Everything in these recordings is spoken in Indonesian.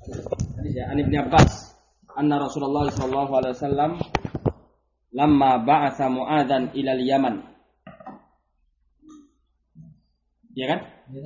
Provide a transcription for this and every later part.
Hadis ya, An Ibnu Abbas, anna Rasulullah sallallahu alaihi wasallam lamma ba'atha Mu'adzan ila al-Yaman. Ya kan?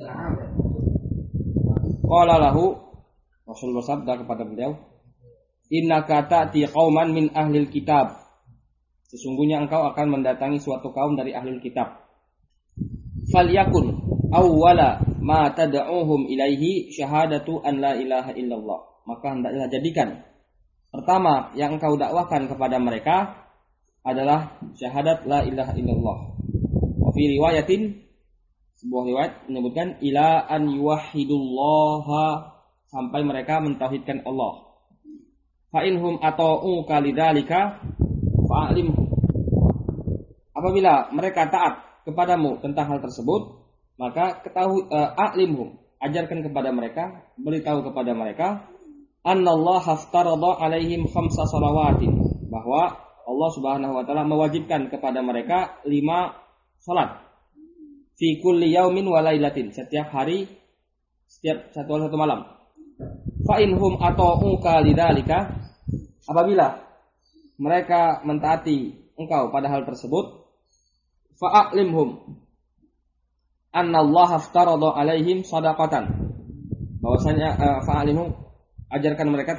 Qala lahu, Rasul bersabda kepada beliau, innaka ta'ti qauman min ahlil kitab. Sesungguhnya engkau akan mendatangi suatu kaum dari ahlul kitab. Falyakun awwala ma tad'uhum ilaihi syahadatu an la ilaha illallah. Maka hendaklah jadikan pertama yang engkau dakwahkan kepada mereka adalah syahadat la ilaha illallah. Wa fi riwayatin, sebuah riwayat menyebutkan ila an yuwahhidullaha, sampai mereka mentauhidkan Allah. Fa inhum ata'u kalidzalika fa'alimhum. Apabila mereka taat kepadamu tentang hal tersebut, maka ketahui a'limhum, ajarkan kepada mereka, beritahu kepada mereka, annallaha aftarada alaihim khamsa shalawatin, bahwa Allah Subhanahu wa taala mewajibkan kepada mereka 5 salat fi kulli yaumin wa lailatin, setiap hari, setiap satu malam. Fa inhum ata'uka lidzalika, apabila mereka mentaati engkau pada hal tersebut, fa'alimhum annallaha aftarada alaihim shadaqatan, bahwasanya fa'alimhum, ajarkan mereka,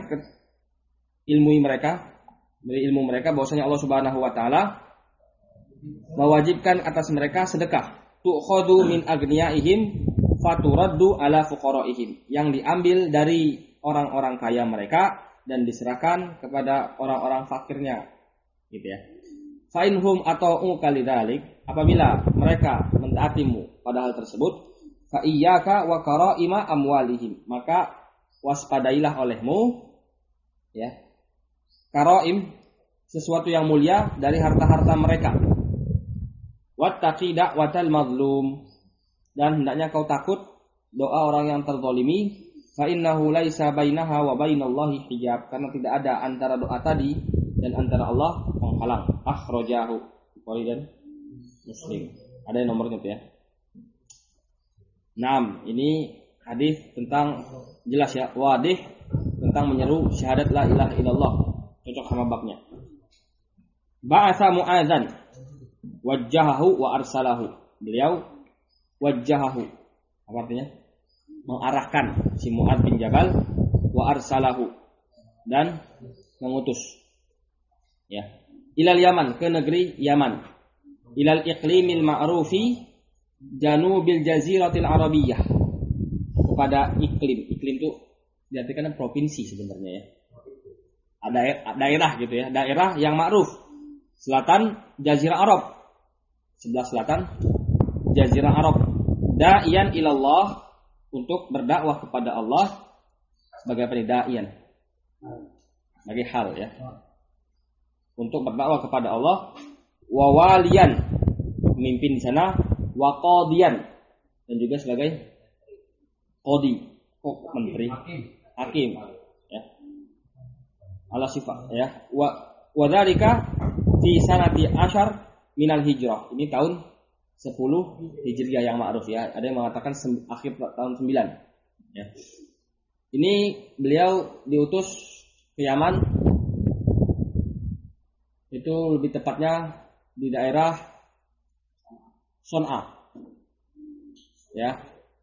beri ilmu mereka bahwasanya Allah Subhanahu wa taala mewajibkan atas mereka sedekah, tu'khadu min agniyaihim faturaddu ala fuqaraihim, yang diambil dari orang-orang kaya mereka dan diserahkan kepada orang-orang fakirnya, gitu ya. Fa inhum ata'u kalidzalik, apabila mereka mentaatimu pada hal tersebut, fa iyyaka wa qara'ima amwalihim, maka waspadailah olehmu, ya, qara'im, sesuatu yang mulia dari harta-harta mereka. Wattaqi da'watal mazlum, dan hendaknya kau takut doa orang yang terzalimi. Fa innahu laisa bainaha wa bainallahi hijab, karena tidak ada antara doa tadi dan antara Allah penghalang. Akhrajahu Bukhari dan Muslim. Ada yang nomornya tuh ya. 6. Ini hadis tentang, jelas ya, wadih, tentang menyeru syahadat la ilaha illallah, cocok sama babnya. Ba'atha Mu'adzan wajjahahu wa arsalahu. Beliau wajjahahu, apa artinya? Mengarahkan si Mu'adz bin Jabal, wa arsalahu, dan mengutus, ya, ilal Yaman, ke negeri Yaman, ilal iqlimil ma'rufi janubil jaziratil arabiyyah, kepada iklim itu diartikan provinsi sebenarnya ya, daerah gitu ya, daerah yang ma'ruf, selatan Jazirah Arab, sebelah selatan Jazirah Arab, da'iyan ilallah, untuk berdakwah kepada Allah sebagai penda'ian, sebagai hal ya, untuk berdakwah kepada Allah, wa waliyan, pemimpin di sana, wa qadiyan, dan juga sebagai qadi, menteri, hakim ya, ala sifat ya, wa dzalika fi sanati asyar minal hijrah, ini tahun 10 Hijriah yang ma'ruf ya. Ada yang mengatakan akhir tahun 9 ya. Ini beliau diutus ke Yaman, itu lebih tepatnya di daerah Son'a ya.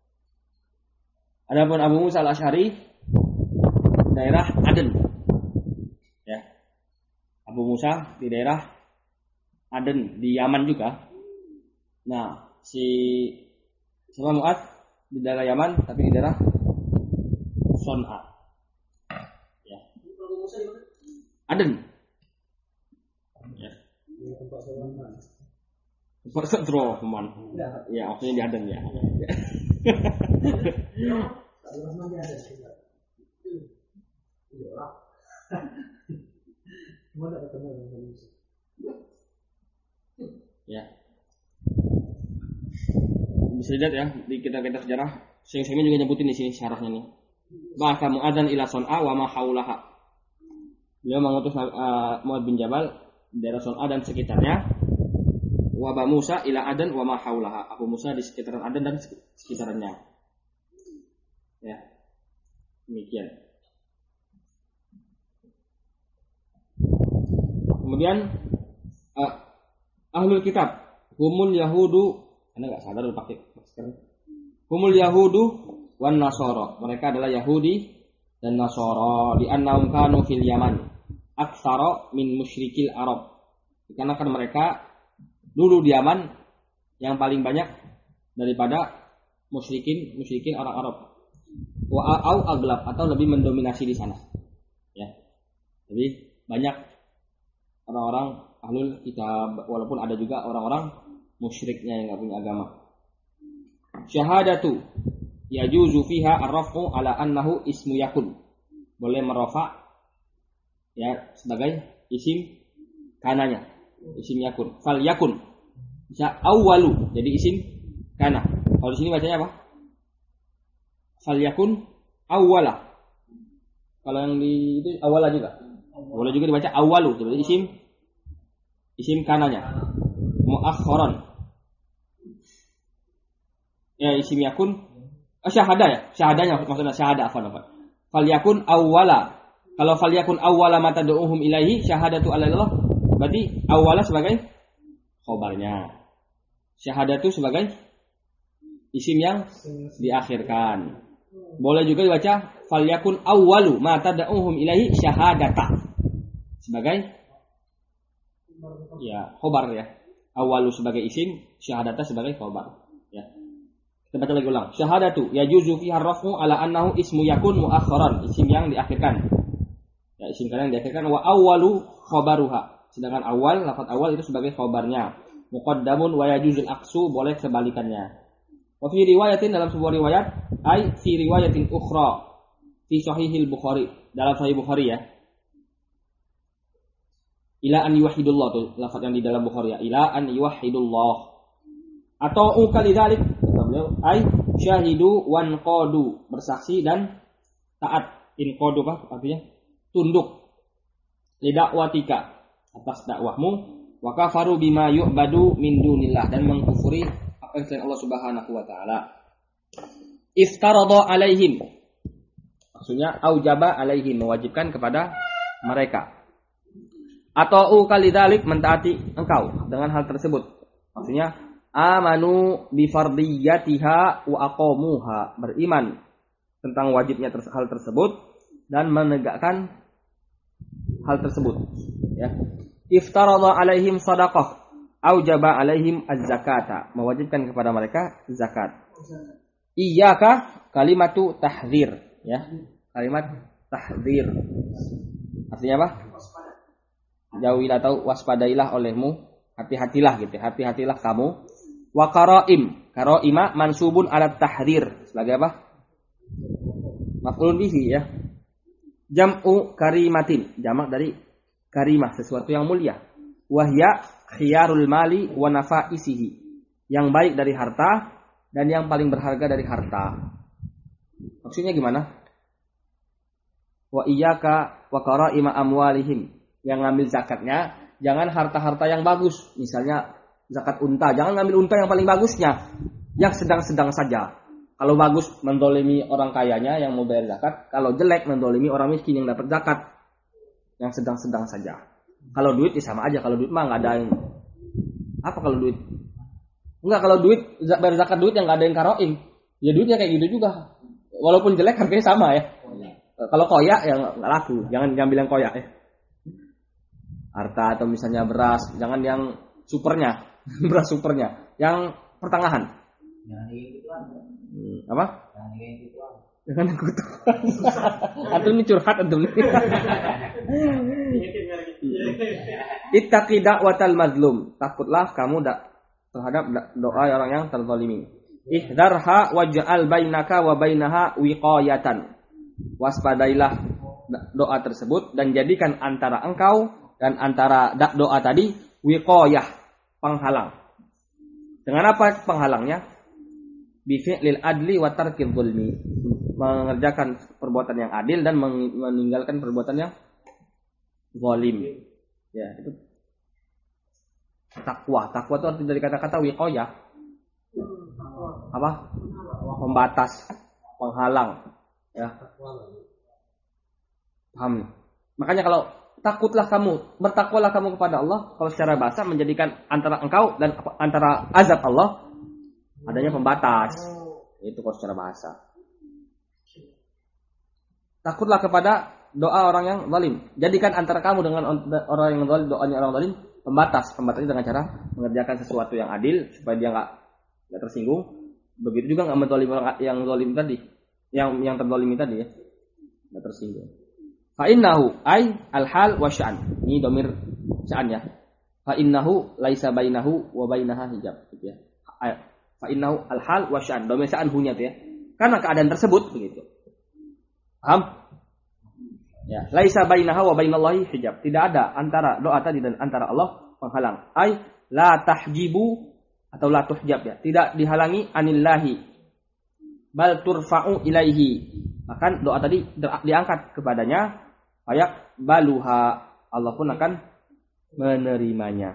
Adapun Abu Musa al-Asy'ari daerah Aden ya. Abu Musa di daerah Aden di Yaman juga. Nah, si sama Mu'adz di daerah Yaman, tapi di daerah Son'a. Ya. Aden. Ya. Tempat Rohman. Ya, maksudnya di Aden ya. Ya. Bisa lihat ya di kitab-kitab sejarah, Syekh juga nyebutin di sini syarahnya nih. Ba'atha Mu'adzan ila Son'a wa ma haulaha. Beliau mengutus Mu'adz bin Jabal daerah Son'a dan sekitarnya. Wa Abu Musa ila Aden wa ma haulaha. Abu Musa di sekitaran Aden dan sekitarnya. Ya. Demikian. Kemudian ahlul kitab, humul yahudu, Anda enggak sadar pakai masker. Humul yahudu wan nasara. Mereka adalah Yahudi dan Nasara, di annahum kanu fil Yaman aktsara min musyrikil Arab. Karena kan mereka dulu di Yaman yang paling banyak daripada musyrikin orang Arab. Wa au aglab, atau lebih mendominasi di sana. Ya. Jadi banyak orang-orang ahlul kitab, walaupun ada juga orang-orang musyriknya yang enggak punya agama. Syahadatu yajuzu fiha ar-raf'u ala annahu ismu yakun. Boleh merafa ya sebagai isim kananya, isim yakun. Fal yakun bisa awwalu, jadi isim kana. Kalau di sini bacanya apa? Fal yakun awwala. Kalau yang di itu awwala juga. Boleh juga dibaca awwalu, jadi isim kananya. Muakhkharan. Ya isim yakun syahada ya, syahadanya maksudnya syahada apa? Fal yakun awwala. Kalau fal yakun awwala ma tad'uhum ilaihi syahadatu Allah, berarti awwala sebagai khabarnya. Syahadatu sebagai isim yang diakhirkan. Boleh juga dibaca fal yakun awwalu ma tad'uhum ilaihi syahadata sebagai ya khabar ya. Awwalu sebagai isim, syahadata sebagai khabar. Ya. Kita baca lagi ulang. Syahadatu yajuzu fiha ar-raf'u ala annahu ismu yakun muakhkharan, isim yang diakhirkan. Ya, isim yang diakhirkan. Wa awwalu khabaruha. Sedangkan awal, lafaz awal itu sebagai khabarnya. Muqaddamun wa yajuzul aqsu, boleh sebalikannya. Wa fi riwayatin, dalam sebuah riwayat, ai fi riwayatin ukhra fi sahihil Bukhari, dalam sahih Bukhari ya. Ila an yuwahhidullah, tuh lafaz yang di dalam Bukhari ya. Ila an yuwahhidullah. Atau ukalidzalik, ai syahidu wan qadu, bersaksi dan taat. In qadu apa artinya? Tunduk. Li dakwatika, atas dakwahmu. Wa kafaru bima yu'badu min dunillah, dan mengkufuri apa yang selain Allah Subhanahu wa taala. Iftarada alaihim, maksudnya aujaba alaihim, mewajibkan kepada mereka. Atau ukalidzalik, mentaati engkau dengan hal tersebut. Maksudnya amanu bi fardiyatiha wa aqamuha, beriman tentang wajibnya hal tersebut dan menegakkan hal tersebut ya. Iftarada alaihim shadaqah aujaba alaihim az-zakata, mewajibkan kepada mereka zakat. Iyyaka kalimatu tahdzir ya, kalimat tahdzir artinya apa? Jauhilah atau waspadailah olehmu, hati-hatilah gitu, hati-hatilah kamu. Wa qaraim, qaraima mansubun ala tahdzir, sebagai apa? Maf'ulun bihi ya. Jam'u karimatin, jamak dari karimah, sesuatu yang mulia. Wahya khiyarul mali wa nafaisihi, yang baik dari harta dan yang paling berharga dari harta. Maksudnya gimana? Wa iyyaka wa qaraima amwalihim, yang ngambil zakatnya jangan harta-harta yang bagus, misalnya zakat unta, jangan ngambil unta yang paling bagusnya, yang sedang-sedang saja. Kalau bagus mendolimi orang kayanya yang mau bayar zakat, kalau jelek mendolimi orang miskin yang dapat zakat, yang sedang-sedang saja. Kalau duit ya sama aja, kalau duit mah nggak ada yang apa kalau duit? Enggak, kalau duit bayar zakat duit yang nggak ada yang karoin, ya duitnya kayak gitu juga, walaupun jelek harganya sama ya. Kalau koyak ya nggak laku, jangan ambil yang koyak ya. Harta atau misalnya beras, jangan yang supernya, beras supernya, yang pertengahan. Apa? Jangan yang kutukan. Antum ini curhat antum nih. Ittaqi da'watal mazlum, takutlah kamu terhadap doa orang yang terzalimi. Ihdarha waj'al bainaka wa bainaha wiqayatan. Waspadailah doa tersebut dan jadikan antara engkau dan antara doa tadi wiqayah, penghalang. Dengan apa penghalangnya? Bi fi'lil adli wa tarkil zulmi, mengerjakan perbuatan yang adil dan meninggalkan perbuatan yang zalim. Ya, itu takwa. Takwa itu arti dari kata-kata wiqayah. Apa? Pembatas, penghalang. Ya. Paham? Makanya kalau bertakwalah kamu kepada Allah. Kalau secara bahasa menjadikan antara engkau dan antara azab Allah adanya pembatas. Itu kalau secara bahasa. Takutlah kepada doa orang yang zalim. Jadikan antara kamu dengan orang yang zalim, doanya orang zalim pembatas. Pembatasnya dengan cara mengerjakan sesuatu yang adil supaya dia enggak tersinggung. Begitu juga enggak menzalimi orang yang zalim tadi. Yang terzalimi tadi ya. Enggak tersinggung. Fa innahu ay al-hal wa sya'an. Ini domir sya'an ya. Fa innahu laisa bainahu wa bainaha hijab gitu ya. Fa innahu al-hal wa sya'an. Domir sya'an hunya tuh ya. Karena keadaan tersebut begitu. Paham? Ya, laisa bainaha wa bainallahi hijab. Tidak ada antara doa tadi dan antara Allah penghalang. Ay la tahjibu atau la tuhjab ya. Tidak dihalangi anillahi. Bal turfa'u ilaihi. Bahkan doa tadi diangkat kepadanya. Fayak baluha, Allah pun akan menerimanya.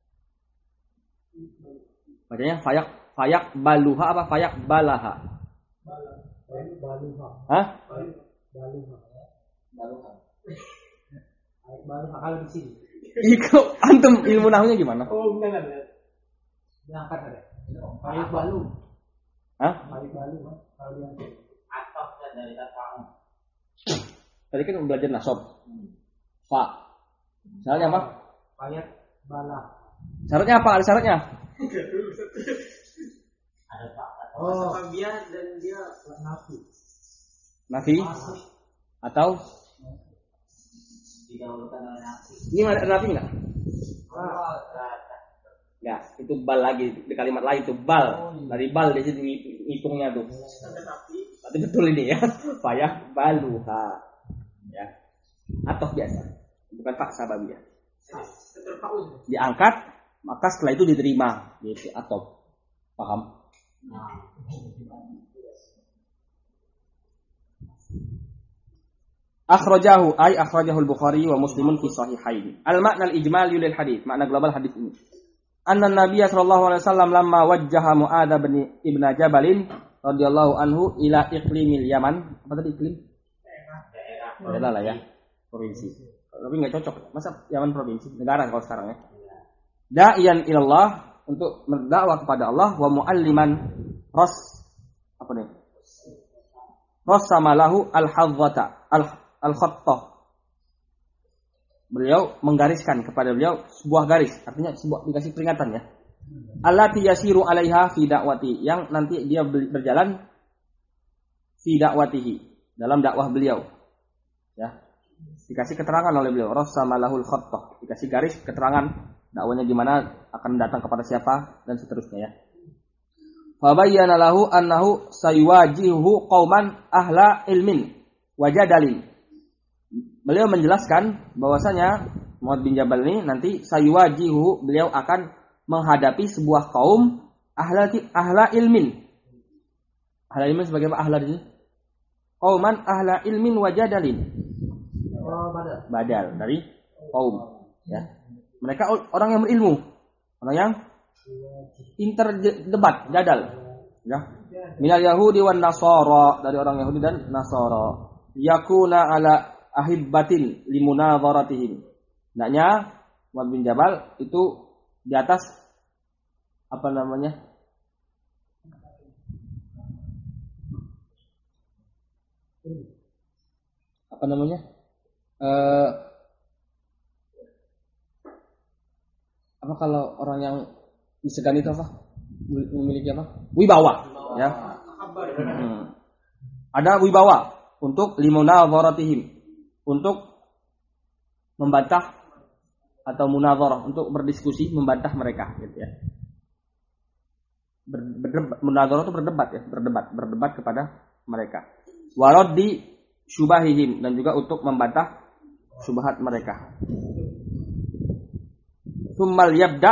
Bacanya fayak baluha apa fayak balaha? Baluha. Hah? Baluha. Kalau di sini. Ikut antum ilmu nahwunya gimana? Oh, benar. Diangkat ada. Fayak balu. Hah? Fayak balu kalau diangkat. Atau dari kata Tadi kan belajar nasab. Fa. Syaratnya apa? Fayak bala. Syaratnya apa? Ada syaratnya? Ada Pak. Oh, dia dan dia nafi. Nafi? Atau? Didahulukan oleh nafi. Ini ada nafi enggak? Ya, itu bal lagi di kalimat lain itu bal. Dari bal di situ hitungnya tuh. Tapi betul ini ya. Fayak baluha. Ya. Atau biasa. Bukan faksa babiyah. Diangkat, maka setelah itu diterima, yaitu atau. Paham? Akhrajahu ay akhrajahu al-Bukhari wa Muslimun fi sahihain. Al-makna al-ijmal lil hadits, makna global hadis ini. Anna Nabiy sallallahu alaihi wasallam lamma wajjaha Mu'adz bin Ibn Jabal radhiyallahu anhu ila iqlimil Yaman. Apa tadi iklim? Daerah lah ya, provinsi. Tapi nggak cocok. Masa Yaman provinsi, negara kalau sekarang ya. Da'iyan ilallah, untuk berdakwah kepada Allah, wa mu'alliman apa nih? Rassamalahu al-hadzata al-khattah. Beliau menggariskan kepada beliau sebuah garis, artinya sebuah dikasih peringatan ya. Allati yasiru 'alaiha fi da'wati, yang nanti dia berjalan fi da'watihi, dalam dakwah beliau. Ya. Dikasih keterangan oleh beliau, rassamalahul khattah, dikasih garis keterangan dakwanya gimana, akan datang kepada siapa dan seterusnya ya. Fa bayyana lahu annahu saywajihu qauman ahla ilmin wajadalin. Beliau menjelaskan bahwasanya Mu'adz bin Jabal ini nanti saywajihu, beliau akan menghadapi sebuah kaum ahla ilmin. Ahla ilmin sebagai apa ahla ini? Qauman ahla ilmin wajadalin. Badal dari kaum ya. Mereka orang yang berilmu, orang yang interdebat, jadal ya. Minal yahudi wan nasara, dari orang Yahudi dan Nasara. Yakuna ala ahibbatin limunadharatihim. Hendaknya Mu'adz bin Jabal itu di atas apa namanya? Apa namanya? Apa kalau orang yang disegani itu apa? Memiliki apa? Wibawa, ya. Ada wibawa untuk limunadharatihim, untuk membantah atau munadharah, untuk berdiskusi membantah mereka gitu ya. Munadharah itu berdebat kepada mereka. Waraddi syubahihim, dan juga untuk membantah syubhat mereka. Summa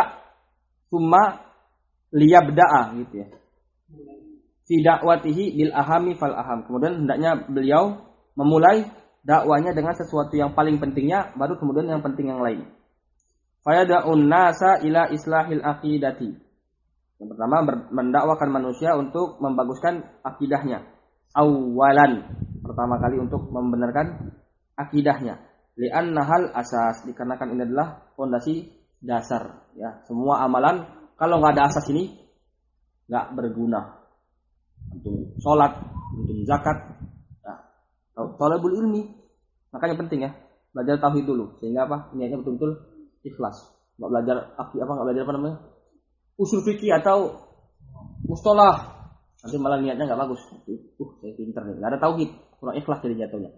liyabda'a gitu ya. Fi da'watihi bil ahami fal aham. Kemudian hendaknya beliau memulai dakwanya dengan sesuatu yang paling pentingnya, baru kemudian yang penting yang lain. Fayada'un nasa ila islahil aqidati. Yang pertama mendakwakan manusia untuk membaguskan akidahnya. Awalan, pertama kali untuk membenarkan akidahnya. Li'annahal asas, dikarenakan ini adalah fondasi dasar ya. Semua amalan kalau nggak ada asas ini nggak berguna. Untuk sholat, untuk zakat, thalabul ilmi. Makanya penting ya, belajar tauhid dulu sehingga apa? Niatnya betul-betul ikhlas. Nggak belajar nggak belajar apa namanya? Usul fikih atau mustalah. Nanti malah niatnya nggak bagus. Saya pinter nih. Nggak ada tauhid, kurang ikhlas jadi jatuhnya.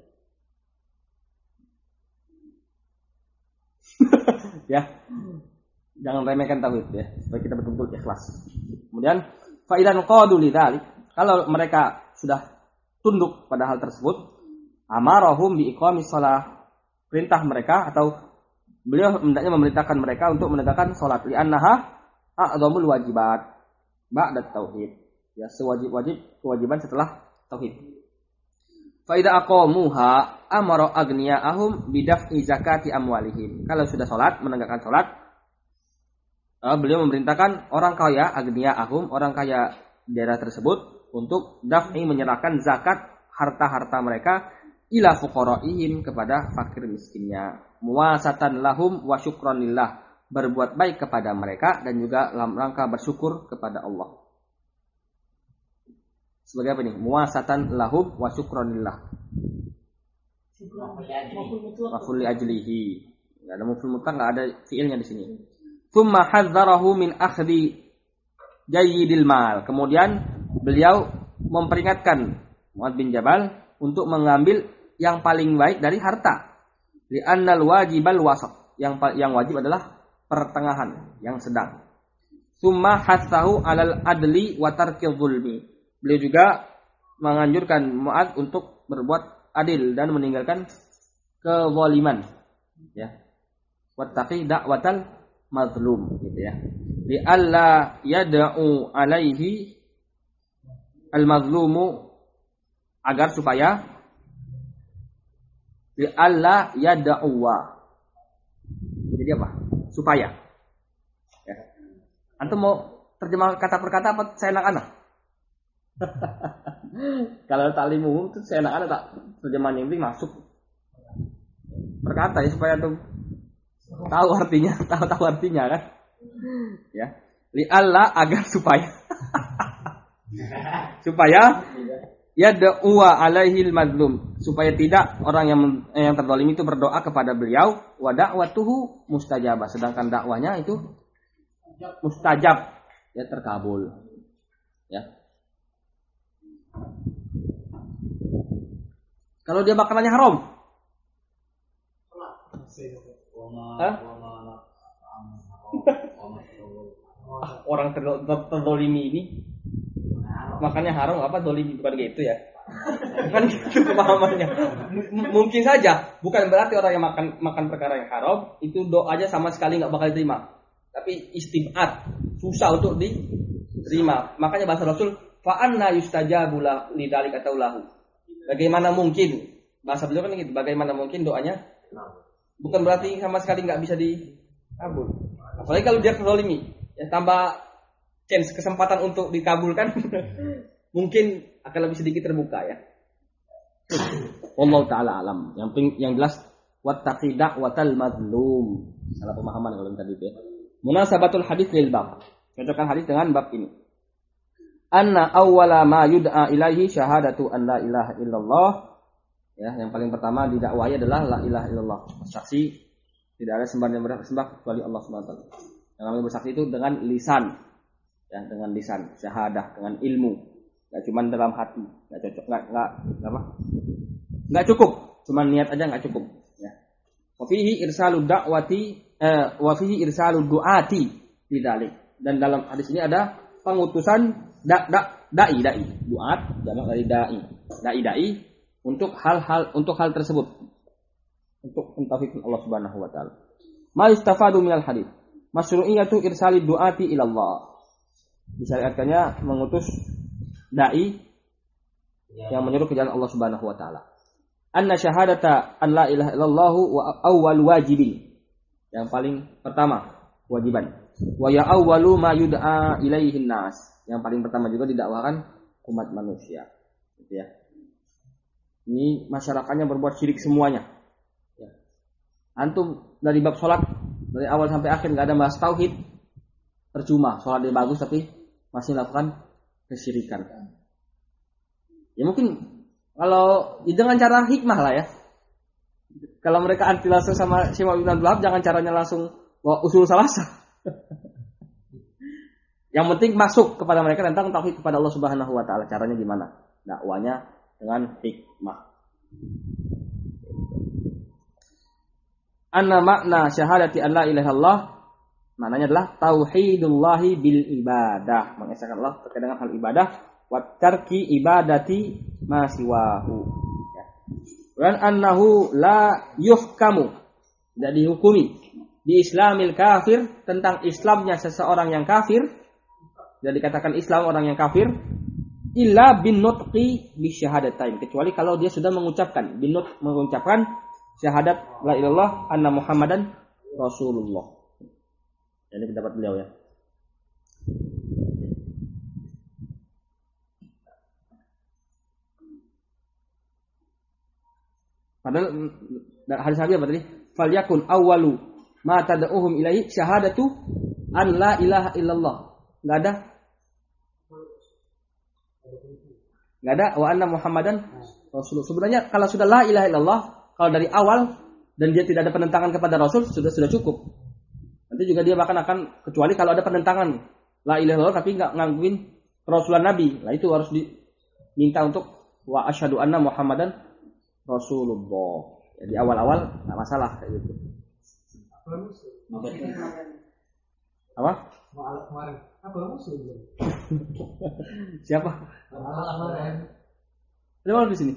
Ya, jangan remehkan tauhid ya, supaya kita betul-betul ikhlas. Kemudian fa'idan qadu lidzalik, kalau mereka sudah tunduk pada hal tersebut, amarahum bi iqamis shalah, perintah mereka atau beliau hendaknya memerintahkan mereka untuk menegakkan salat, li annaha a'dhamul wajibat ba'da tauhid, ya sewajib-wajib kewajiban setelah tauhid. Fa idza aqamuha amara aghniyahum bidaf'i zakati amwalihim. Kalau sudah salat, menegakkan salat, beliau memerintahkan orang kaya, aghniyahum, orang kaya daerah tersebut untuk daf'i, menyerahkan zakat harta-harta mereka ila fuqaraihim, kepada fakir miskinnya, muwasatan lahum wa syukran lillah, berbuat baik kepada mereka dan juga dalam rangka bersyukur kepada Allah. Sebagai apa nih? Muwasatan lahum wa syukranillah. Maf'ul li ajlihi. Enggak ada maf'ul mutlaq, enggak ada fiilnya di sini. Tsumma hadzarahu min akhdhi jayyidil mal. Kemudian beliau memperingatkan Mu'adz bin Jabal untuk mengambil yang paling baik dari harta. Li annal wajibal wasat. Yang wajib adalah pertengahan, yang sedang. Tsumma hatsahu alal adli wa tarkil zulmi. Beliau juga menganjurkan Mu'adz untuk berbuat adil dan meninggalkan kezaliman, ya. Wattaqi da'watal mazlum, gitu ya. Li alla yad'u alaihi al-mazlumu, agar supaya li alla yad'uwa. Jadi apa? Supaya. Ya. Antum mau terjemah kata per kata apa saya anak-anak? Kalau taklim umum itu saya anak-anak tak terjemahan yang penting masuk perkata ya, supaya tuh tahu artinya kan, ya. Li Allah, agar supaya yad'uwa alaihil mazlum, supaya tidak orang yang terzalim itu berdoa kepada beliau, wa da'watuhu mustajabah, sedangkan dakwanya itu mustajab, ya, terkabul, ya. Kalau dia makanannya haram, orang terzolimi ini makannya haram, apa zolimi, bukan gitu ya? Bukan gitu pemahamannya. Mungkin saja, bukan berarti orang yang makan perkara yang haram itu doanya sama sekali nggak bakal diterima. Tapi istibad, susah untuk diterima. Makanya bahasa Rasul, fa'anna yustajabu lidzalik atau lahu. Bagaimana mungkin, bahasa beliau kan gitu, bagaimana mungkin doanya, bukan berarti sama sekali nggak bisa dikabul. Apalagi kalau dia kezalimi, ya, tambah chance, kesempatan untuk dikabulkan mungkin akan lebih sedikit terbuka, ya. Wallahu ta'ala alam. Yang jelas, wattaqi da'watal mazlum. Salah pemahaman kalau tadi itu, ya. Munasabatul hadits lil bab. Cocokkan hadis dengan bab ini. Anna awwala ma yud'a ilaihi syahadatu an la ilaha illallah. Ya, yang paling pertama didakwahi adalah la ilaha illallah. Bersaksi tidak ada sembahan yang berhak disembah kecuali Allah Subhanahu wa taala. Yang namanya bersaksi itu dengan lisan. Ya, dengan lisan, syahadah, dengan ilmu. Enggak cuma dalam hati. Enggak cocok, enggak cukup. Cuma niat aja enggak cukup, ya. Wa fihi irsalud da'wati wa fihi irsalud du'ati bidzalik. Dan dalam hadis ini ada pengutusan dai duat, jamak dari dai untuk hal tersebut, untuk mentauhidkan Allah Subhanahu wa taala. Ma istafadu minal hadits masyru'iyatu irsalid duati ila Allah. Disyariatkannya mengutus dai yang menyeru ke jalan Allah Subhanahu wa taala. Anna syahadata an la ilaha illallah wa awwal wajibin. Yang paling pertama kewajiban. Wa ya awwalu ma yud'a ilaihin nas. Yang paling pertama juga didakwakan umat manusia, gitu ya. Ini masyarakatnya berbuat syirik semuanya, ya. Antum dari bab sholat dari awal sampai akhir nggak ada bahas tauhid, percuma. Sholat dia bagus tapi masih melakukan kesyirikan. Ya mungkin kalau dengan cara hikmah lah ya. Kalau mereka anti langsung sama Syekh Ibn Abdul Wahab, jangan caranya langsung bawa usul salasah. Yang penting masuk kepada mereka tentang tauhid kepada Allah Subhanahu wa taala. Caranya gimana? Dakwanya dengan hikmah. Anna makna syahadati an la ilaha illallah maknanya adalah tauhidullahi bil ibadah, mengesahkan Allah terkait dengan hal ibadah, wa tarki ibadati ma siwahu. Dan annahu la yuhkamu, tidak dihukumi di islamil kafir, tentang Islamnya seseorang yang kafir, tidak dikatakan Islam orang yang kafir, illa bin nutqi bi syahadatain, kecuali kalau dia sudah mengucapkan syahadat la ilallah anna Muhammadan Rasulullah. Ini pendapat beliau ya. Padahal hadis Nabi apa tadi? Falyakun awwalu ma tad'uhum ilaihi syahadatu an la ilaha illallah. Enggak ada wa anna Muhammadan Rasulullah. Sebenarnya kalau sudah la ilaha illallah, kalau dari awal dan dia tidak ada penentangan kepada Rasul sudah cukup. Nanti juga dia bahkan akan, kecuali kalau ada penentangan la ilaha illallah tapi enggak ngakuin Rasulullah Nabi. Lah itu harus diminta untuk wa asyhadu anna Muhammadan Rasulullah. Ya, di awal-awal enggak masalah kayak gitu. Apa? Apa musuh? Siapa? Ada mana di sini?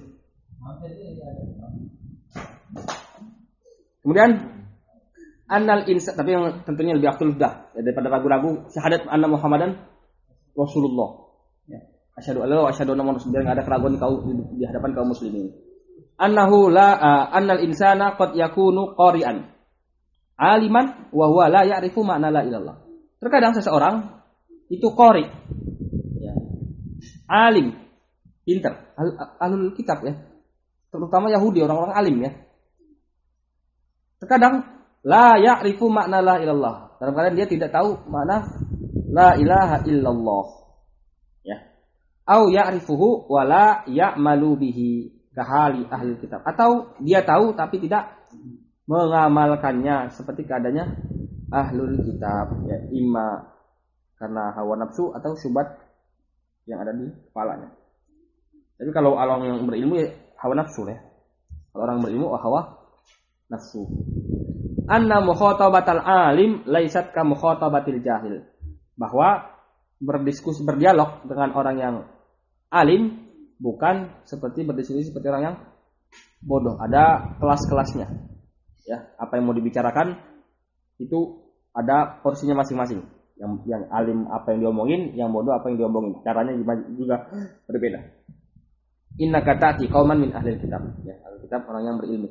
Kemudian annal insan, tapi yang tentunya lebih aktual dah ya, daripada ragu-ragu syahadat anna Muhammadan Rasulullah. Ya. Asyhadu alla wa asyhadu anna Muhammadan, biar enggak ada keraguan di hadapan kaum muslimin. Annahu la annal insana qad yakunu qari'an aliman wa huwa la ya'rifu ma'na la ilallah. Terkadang seseorang itu qari, ya, alim, pintar, ahlul kitab ya, terutama Yahudi, orang-orang alim ya. Terkadang la ya'rifu makna la ilallah, dalam keadaan dia tidak tahu makna la ilaha illallah, ya. Au ya'rifuhu wa la ya'malu bihi kahali ahli kitab, atau dia tahu tapi tidak mengamalkannya seperti keadaannya ahlul kitab, ya, imma karena hawa nafsu atau syubhat yang ada di kepalanya. Tapi kalau orang yang berilmu ya hawa nafsu ya. Kalau orang berilmu hawa nafsu. Anna mukhatabatal alim laisat ka mukhatabatil jahil. Bahwa berdiskusi, berdialog dengan orang yang alim bukan seperti berdiskusi seperti orang yang bodoh. Ada kelas-kelasnya. Ya, apa yang mau dibicarakan itu ada porsinya masing-masing. Yang alim apa yang diomongin, yang bodoh apa yang diomongin. Caranya juga berbeda. Inna katati qauman min ahli kitab. Ya, ahli kitab orang yang berilmu.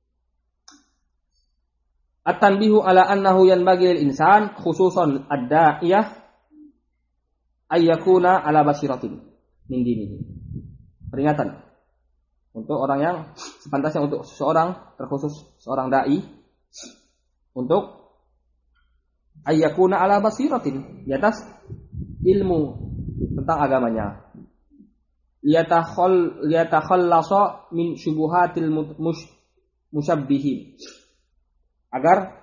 At-tanbihu ala annahu yanbaghi lil insan khususan ad-da'iyah ayyakuna ala basiratin min dinihi. Peringatan untuk orang yang sepantasnya, untuk seseorang, terkhusus seorang dai, untuk ayyakuna ala basiratin, di atas ilmu tentang agamanya, liatakhallasa min syubuhatil musyabbihin, agar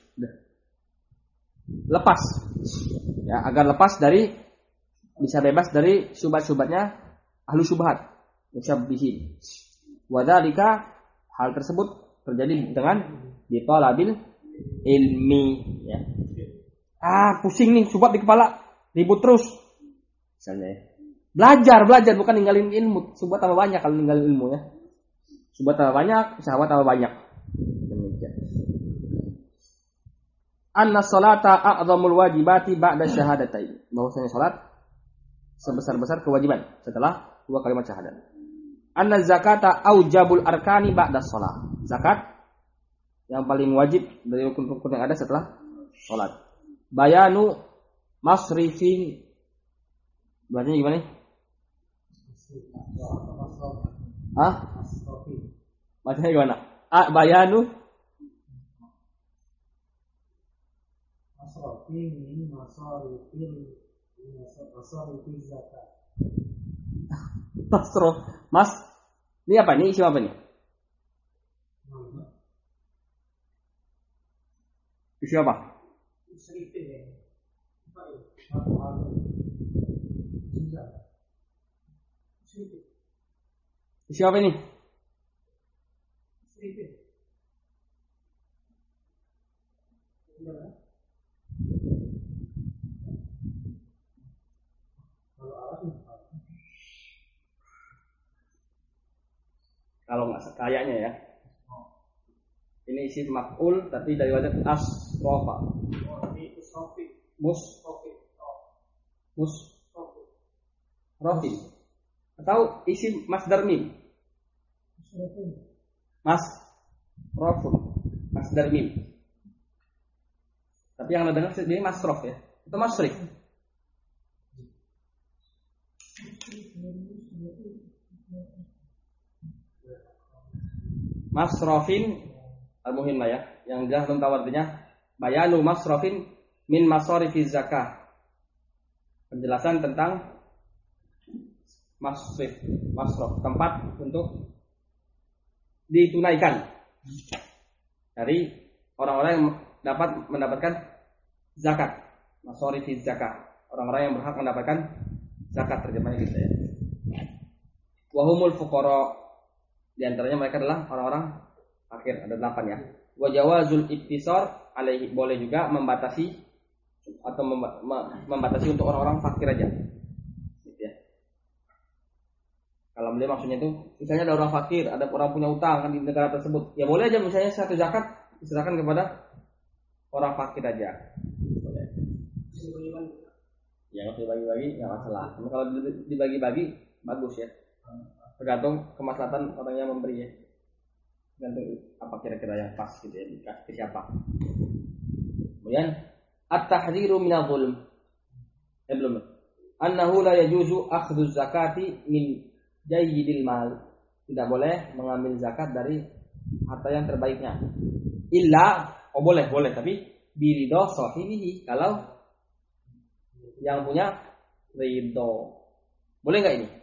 lepas, ya, agar lepas dari, bisa bebas dari syubhat-syubhatnya ahlu syubhat musyabbihin. Wadzalika, hal tersebut terjadi dengan bitalabil ilmi, ya. Pusing nih, syubhat di kepala, ribut terus. Misalnya ya. Belajar bukan ninggalin ilmu. Syubhat tambah banyak kalau ninggalin ilmu ya. Syubhat tambah banyak, syahwat tambah banyak. Demikian. Anna salata a'zamul wajibati ba'da syahadatain. Bahwasanya salat sebesar-besar kewajiban setelah dua kalimat syahadat. Anna zakata aujabul arkani ba'da shalah. Zakat yang paling wajib dari rukun-rukun yang ada setelah salat. Bayanu masrifin, bacanya gimana? Bacanya gimana? Bayanu min masarifil zakat. Mas, ini apa nih? Isi apa nih? Isi apa? Isi apa ini? Kalau nggak kayaknya ya. Ini isi maf'ul tapi dari wajah asrofa. Rofin. Atau isi masdar mim. Rofun. Masdar mim. Tapi yang Anda dengar ini masrof ya. Itu masrif. Masrofin al-muhim lah ya. Yang jelas belum tahu artinya. Bayanu masrofin min masarifiz zakah. Penjelasan tentang masrof, tempat untuk ditunaikan dari orang-orang yang dapat mendapatkan zakat. Masarifiz zakah. Orang-orang yang berhak mendapatkan zakat, terjemahnya gitu ya. Wahumul fuqara, di antaranya mereka adalah orang-orang fakir, ada 8 ya. Wa jawazul iktisar alaihi, boleh juga membatasi atau membatasi untuk orang-orang fakir aja. Gitu ya. Kalau beliau maksudnya itu, misalnya ada orang fakir, ada orang punya utang kan di negara tersebut, ya boleh aja misalnya satu zakat diserahkan kepada orang fakir aja. Boleh. Ya kalau dibagi-bagi nggak masalah. Tapi kalau dibagi-bagi bagus ya. Tergantung kemaslahatan orang yang memberi ya. Tergantung apa kira-kira yang pas gitu ya, dikasih ke siapa. Kemudian at-tahdhiru minadh dhulm. Belum. Annahu la yajuzu akhdhu zakati min jayyidil mal. Tidak boleh mengambil zakat dari harta yang terbaiknya. Illa, boleh tapi biridho sahibihi, kalau yang punya ridho. Boleh enggak ini?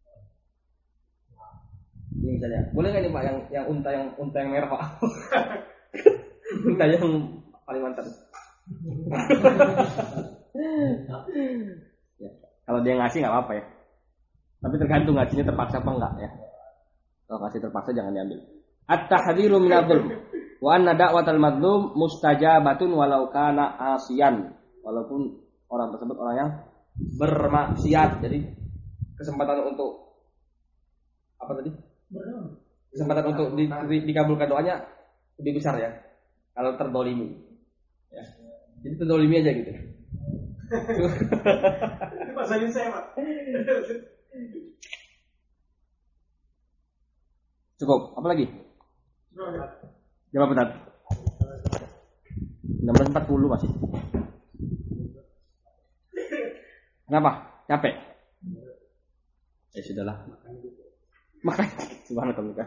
Ini misalnya, boleh nggak nih Pak yang unta yang merah Pak? Unta yang Kalimantan. Ya, kalau dia ngasih nggak apa-apa ya. Tapi tergantung ngasihnya terpaksa apa enggak ya. Kalau ngasih terpaksa jangan diambil. At-tahdhiru minadh dhulm wa anna da'watal madlum mustajabatun walau kana asiyan. Walaupun orang tersebut orang yang bermaksiat, jadi kesempatan untuk apa tadi? Kesempatan untuk dikabulkan doanya lebih besar ya kalau terdolimi ya. Jadi terdolimi aja gitu. Itu pasalin saya Pak. Cukup, apa lagi? Jawab benar. 16.40 masih. Kenapa? Capek? Ya sudahlah. Makan. Subhanallah.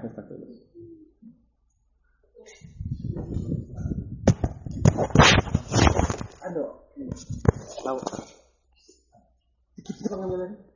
Aduh. Lauk. Kita ngambil lagi.